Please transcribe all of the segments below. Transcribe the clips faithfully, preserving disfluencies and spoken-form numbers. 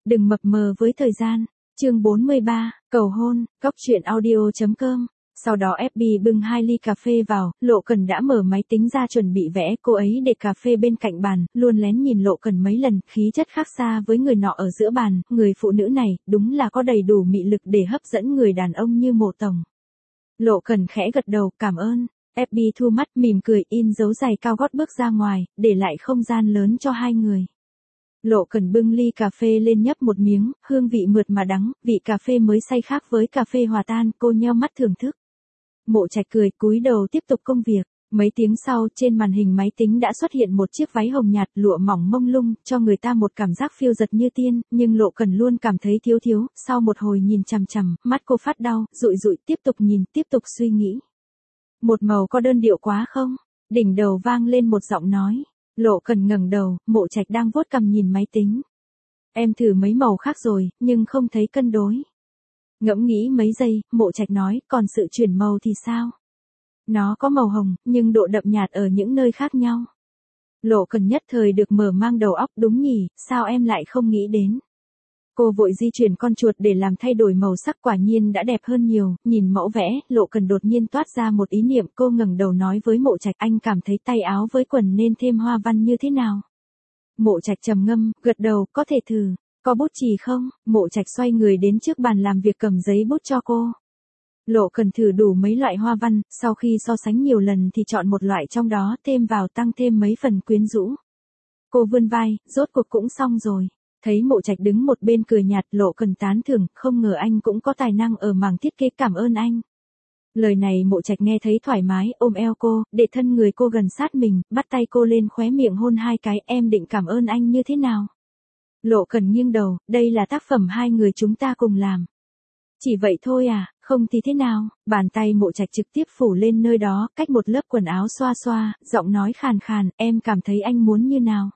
Đừng mập mờ với thời gian. Chương bốn mươi ba, cầu hôn, góc truyện audio chấm com. Sau đó ép bê bưng hai ly cà phê vào, Lộ Cần đã mở máy tính ra chuẩn bị vẽ, cô ấy để cà phê bên cạnh bàn, luôn lén nhìn Lộ Cần mấy lần, khí chất khác xa với người nọ ở giữa bàn, người phụ nữ này, đúng là có đầy đủ mị lực để hấp dẫn người đàn ông như Mộ Tổng. Lộ Cần khẽ gật đầu, cảm ơn. ép bê thu mắt mỉm cười, in dấu giày cao gót bước ra ngoài, để lại không gian lớn cho hai người. Lộ Cần bưng ly cà phê lên nhấp một miếng, hương vị mượt mà đắng, vị cà phê mới xay khác với cà phê hòa tan, cô nheo mắt thưởng thức. Mộ Trạch cười, cúi đầu tiếp tục công việc. Mấy tiếng sau, trên màn hình máy tính đã xuất hiện một chiếc váy hồng nhạt, lụa mỏng mông lung, cho người ta một cảm giác phiêu dật như tiên, nhưng Lộ Cần luôn cảm thấy thiếu thiếu, sau một hồi nhìn chằm chằm, mắt cô phát đau, dụi dụi, tiếp tục nhìn, tiếp tục suy nghĩ. Một màu có đơn điệu quá không? Đỉnh đầu vang lên một giọng nói. Lộ Cần ngẩng đầu, Mộ Trạch đang vuốt cằm nhìn máy tính. Em thử mấy màu khác rồi, nhưng không thấy cân đối. Ngẫm nghĩ mấy giây, Mộ Trạch nói, còn sự chuyển màu thì sao? Nó có màu hồng, nhưng độ đậm nhạt ở những nơi khác nhau. Lộ Cần nhất thời được mở mang đầu óc, đúng nhỉ, sao em lại không nghĩ đến? Cô vội di chuyển con chuột để làm thay đổi màu sắc, quả nhiên đã đẹp hơn nhiều, nhìn mẫu vẽ, Lộ Cần đột nhiên toát ra một ý niệm, cô ngẩng đầu nói với Mộ Trạch, anh cảm thấy tay áo với quần nên thêm hoa văn như thế nào? Mộ Trạch trầm ngâm, gật đầu, có thể thử. Có bút chì không? Mộ Trạch xoay người đến trước bàn làm việc cầm giấy bút cho cô. Lộ Cần thử đủ mấy loại hoa văn, sau khi so sánh nhiều lần thì chọn một loại trong đó, thêm vào tăng thêm mấy phần quyến rũ. Cô vươn vai, rốt cuộc cũng xong rồi. Thấy Mộ Trạch đứng một bên cười nhạt, Lộ Cần tán thưởng, không ngờ anh cũng có tài năng ở mảng thiết kế, cảm ơn anh. Lời này Mộ Trạch nghe thấy thoải mái, ôm eo cô, để thân người cô gần sát mình, bắt tay cô lên khóe miệng hôn hai cái, em định cảm ơn anh như thế nào? Lộ Cần nghiêng đầu, đây là tác phẩm hai người chúng ta cùng làm. Chỉ vậy thôi à, không thì thế nào? Bàn tay Mộ Trạch trực tiếp phủ lên nơi đó, cách một lớp quần áo xoa xoa, giọng nói khàn khàn, em cảm thấy anh muốn như nào?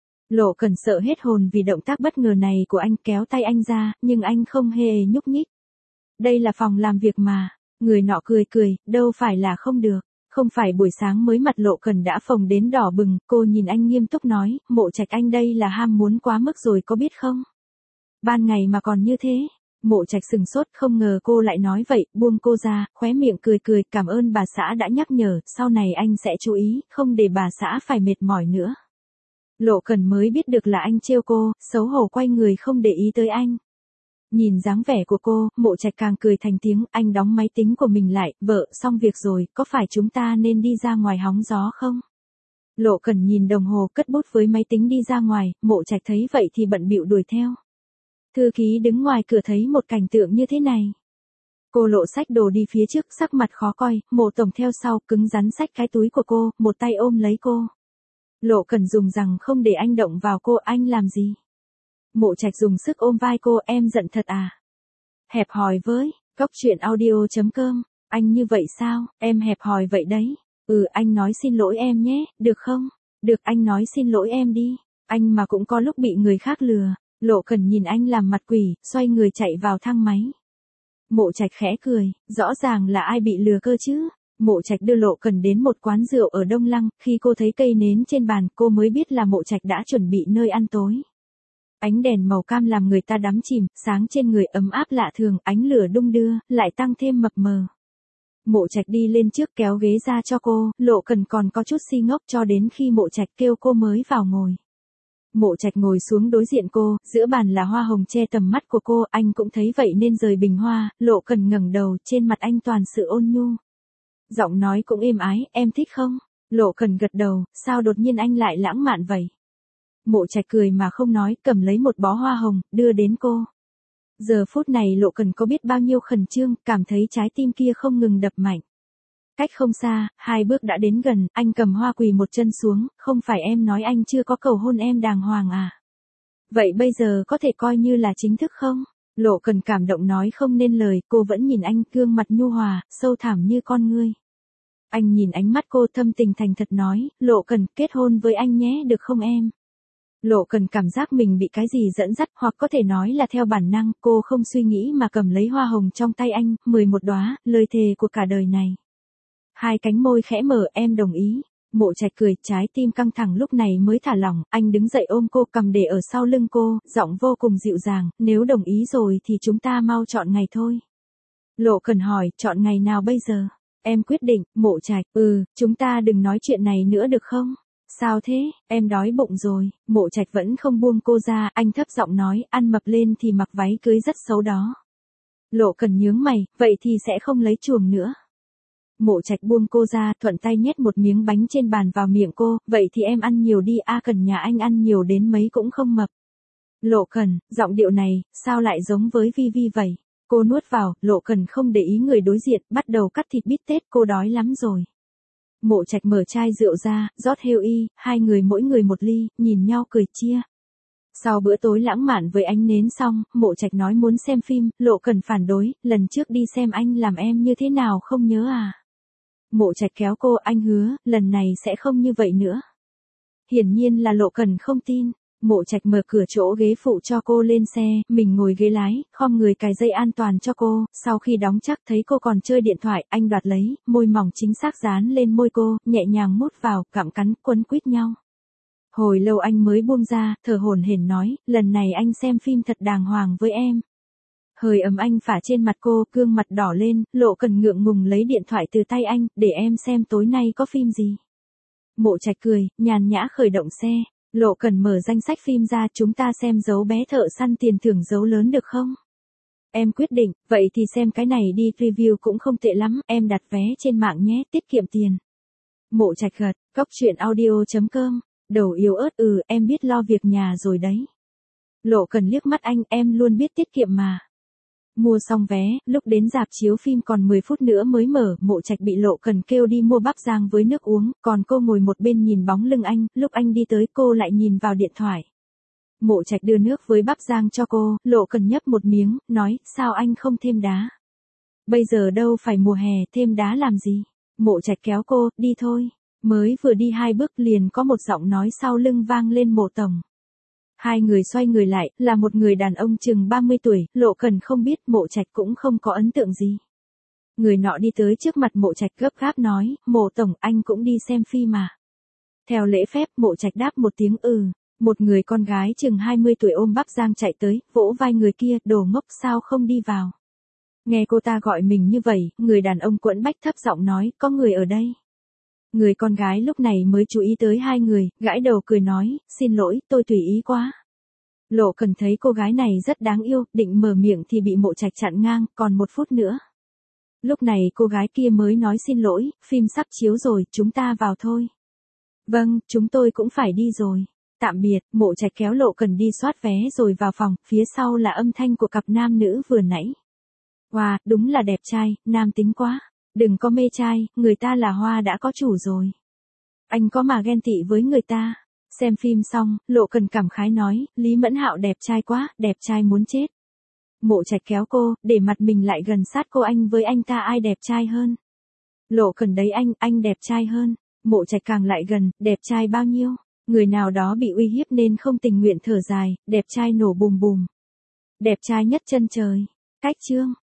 Lộ Cần sợ hết hồn vì động tác bất ngờ này của anh, kéo tay anh ra, nhưng anh không hề nhúc nhích. Đây là phòng làm việc mà. Người nọ cười cười, đâu phải là không được. Không phải buổi sáng mới mặt Lộ Cần đã phồng đến đỏ bừng, cô nhìn anh nghiêm túc nói, Mộ Trạch anh đây là ham muốn quá mức rồi có biết không? Ban ngày mà còn như thế. Mộ Trạch sừng sốt, không ngờ cô lại nói vậy, buông cô ra, khóe miệng cười cười, cảm ơn bà xã đã nhắc nhở, sau này anh sẽ chú ý, không để bà xã phải mệt mỏi nữa. Lộ Cần mới biết được là anh trêu cô, xấu hổ quay người không để ý tới anh. Nhìn dáng vẻ của cô, Mộ Trạch càng cười thành tiếng, anh đóng máy tính của mình lại, vợ, xong việc rồi, có phải chúng ta nên đi ra ngoài hóng gió không? Lộ Cần nhìn đồng hồ, cất bút với máy tính đi ra ngoài, Mộ Trạch thấy vậy thì bận bịu đuổi theo. Thư ký đứng ngoài cửa thấy một cảnh tượng như thế này. Cô Lộ xách đồ đi phía trước, sắc mặt khó coi, Mộ Tổng theo sau, cứng rắn xách cái túi của cô, một tay ôm lấy cô. Lộ Cần dùng rằng không để anh động vào cô, anh làm gì? Mộ Trạch dùng sức ôm vai cô, em giận thật à? Hẹp hòi với, góc truyện audio chấm com, anh như vậy sao, em hẹp hòi vậy đấy. Ừ, anh nói xin lỗi em nhé, được không? Được, anh nói xin lỗi em đi, anh mà cũng có lúc bị người khác lừa. Lộ Cần nhìn anh làm mặt quỷ, xoay người chạy vào thang máy. Mộ Trạch khẽ cười, rõ ràng là ai bị lừa cơ chứ? Mộ Trạch đưa Lộ Cần đến một quán rượu ở Đông Lăng, khi cô thấy cây nến trên bàn, cô mới biết là Mộ Trạch đã chuẩn bị nơi ăn tối. Ánh đèn màu cam làm người ta đắm chìm, sáng trên người ấm áp lạ thường, ánh lửa đung đưa, lại tăng thêm mập mờ. Mộ Trạch đi lên trước kéo ghế ra cho cô, Lộ Cần còn có chút si ngốc cho đến khi Mộ Trạch kêu cô mới vào ngồi. Mộ Trạch ngồi xuống đối diện cô, giữa bàn là hoa hồng che tầm mắt của cô, anh cũng thấy vậy nên rời bình hoa, Lộ Cần ngẩng đầu, trên mặt anh toàn sự ôn nhu. Giọng nói cũng êm ái, em thích không? Lộ Cần gật đầu, sao đột nhiên anh lại lãng mạn vậy? Mộ Trạch cười mà không nói, cầm lấy một bó hoa hồng, đưa đến cô. Giờ phút này Lộ Cần có biết bao nhiêu khẩn trương, cảm thấy trái tim kia không ngừng đập mạnh. Cách không xa, hai bước đã đến gần, anh cầm hoa quỳ một chân xuống, không phải em nói anh chưa có cầu hôn em đàng hoàng à? Vậy bây giờ có thể coi như là chính thức không? Lộ Cần cảm động nói không nên lời, cô vẫn nhìn anh, gương mặt nhu hòa, sâu thẳm như con ngươi. Anh nhìn ánh mắt cô thâm tình thành thật nói, Lộ Cần, kết hôn với anh nhé được không em? Lộ Cần cảm giác mình bị cái gì dẫn dắt, hoặc có thể nói là theo bản năng, cô không suy nghĩ mà cầm lấy hoa hồng trong tay anh, mười một đóa, lời thề của cả đời này. Hai cánh môi khẽ mở, em đồng ý. Mộ Trạch cười, trái tim căng thẳng lúc này mới thả lỏng, anh đứng dậy ôm cô, cầm để ở sau lưng cô, giọng vô cùng dịu dàng, nếu đồng ý rồi thì chúng ta mau chọn ngày thôi. Lộ Cần hỏi, chọn ngày nào bây giờ? Em quyết định. Mộ Trạch, ừ, chúng ta đừng nói chuyện này nữa được không? Sao thế, em đói bụng rồi. Mộ Trạch vẫn không buông cô ra, anh thấp giọng nói, ăn mập lên thì mặc váy cưới rất xấu đó. Lộ Cần nhướng mày, vậy thì sẽ không lấy chuồng nữa. Mộ Trạch buông cô ra, thuận tay nhét một miếng bánh trên bàn vào miệng cô, vậy thì em ăn nhiều đi, a Cần nhà anh ăn nhiều đến mấy cũng không mập. Lộ Cần, giọng điệu này, sao lại giống với Vi Vi vậy? Cô nuốt vào, Lộ Cần không để ý người đối diện, bắt đầu cắt thịt bít tết, cô đói lắm rồi. Mộ Trạch mở chai rượu ra, rót heo y, hai người mỗi người một ly, nhìn nhau cười chia. Sau bữa tối lãng mạn với ánh nến xong, Mộ Trạch nói muốn xem phim, Lộ Cần phản đối, lần trước đi xem anh làm em như thế nào không nhớ à? Mộ Trạch kéo cô, anh hứa, lần này sẽ không như vậy nữa. Hiển nhiên là Lộ Cần không tin. Mộ Trạch mở cửa chỗ ghế phụ cho cô lên xe, mình ngồi ghế lái, khom người cài dây an toàn cho cô, sau khi đóng chắc thấy cô còn chơi điện thoại, anh đoạt lấy, môi mỏng chính xác dán lên môi cô, nhẹ nhàng mút vào, gặm cắn, quấn quýt nhau. Hồi lâu anh mới buông ra, thở hổn hển nói, lần này anh xem phim thật đàng hoàng với em. Hơi ấm anh phả trên mặt cô, gương mặt đỏ lên, Lộ Cần ngượng ngùng lấy điện thoại từ tay anh, để em xem tối nay có phim gì. Mộ Trạch cười, nhàn nhã khởi động xe. Lộ Cần mở danh sách phim ra, chúng ta xem Dấu bé thợ săn tiền thưởng dấu lớn được không? Em quyết định, vậy thì xem cái này đi, review cũng không tệ lắm, em đặt vé trên mạng nhé, tiết kiệm tiền. Mộ Trạch gật, góc truyện audio chấm com, đầu yếu ớt, ừ, em biết lo việc nhà rồi đấy. Lộ Cần liếc mắt anh, em luôn biết tiết kiệm mà. Mua xong vé, lúc đến rạp chiếu phim còn mười phút nữa mới mở, Mộ Trạch bị Lộ Cần kêu đi mua bắp rang với nước uống, còn cô ngồi một bên nhìn bóng lưng anh, lúc anh đi tới cô lại nhìn vào điện thoại. Mộ Trạch đưa nước với bắp rang cho cô, Lộ Cần nhấp một miếng, nói, sao anh không thêm đá? Bây giờ đâu phải mùa hè, thêm đá làm gì? Mộ Trạch kéo cô, đi thôi. Mới vừa đi hai bước liền có một giọng nói sau lưng vang lên, Mộ tổng. Hai người xoay người lại, là một người đàn ông chừng ba mươi tuổi, Lộ Cần không biết, Mộ Trạch cũng không có ấn tượng gì. Người nọ đi tới trước mặt Mộ Trạch gấp gáp nói, Mộ tổng, anh cũng đi xem phim mà. Theo lễ phép, Mộ Trạch đáp một tiếng ừ. Một người con gái chừng hai mươi tuổi ôm bắp rang chạy tới, vỗ vai người kia, đồ ngốc sao không đi vào. Nghe cô ta gọi mình như vậy, người đàn ông quẫn bách thấp giọng nói, có người ở đây. Người con gái lúc này mới chú ý tới hai người, gãi đầu cười nói, xin lỗi, tôi tùy ý quá. Lộ Cần thấy cô gái này rất đáng yêu, định mở miệng thì bị Mộ Trạch chặn ngang, còn một phút nữa. Lúc này cô gái kia mới nói xin lỗi, phim sắp chiếu rồi, chúng ta vào thôi. Vâng, chúng tôi cũng phải đi rồi. Tạm biệt, Mộ Trạch kéo Lộ Cần đi soát vé rồi vào phòng, phía sau là âm thanh của cặp nam nữ vừa nãy. Wow, đúng là đẹp trai, nam tính quá. Đừng có mê trai, người ta là hoa đã có chủ rồi. Anh có mà ghen tị với người ta. Xem phim xong, Lộ Cần cảm khái nói, Lý Mẫn Hạo đẹp trai quá, đẹp trai muốn chết. Mộ Trạch kéo cô, để mặt mình lại gần sát cô, anh với anh ta ai đẹp trai hơn? Lộ Cần đấy anh, anh đẹp trai hơn. Mộ Trạch càng lại gần, đẹp trai bao nhiêu? Người nào đó bị uy hiếp nên không tình nguyện thở dài, đẹp trai nổ bùm bùm. Đẹp trai nhất chân trời. Cách chương.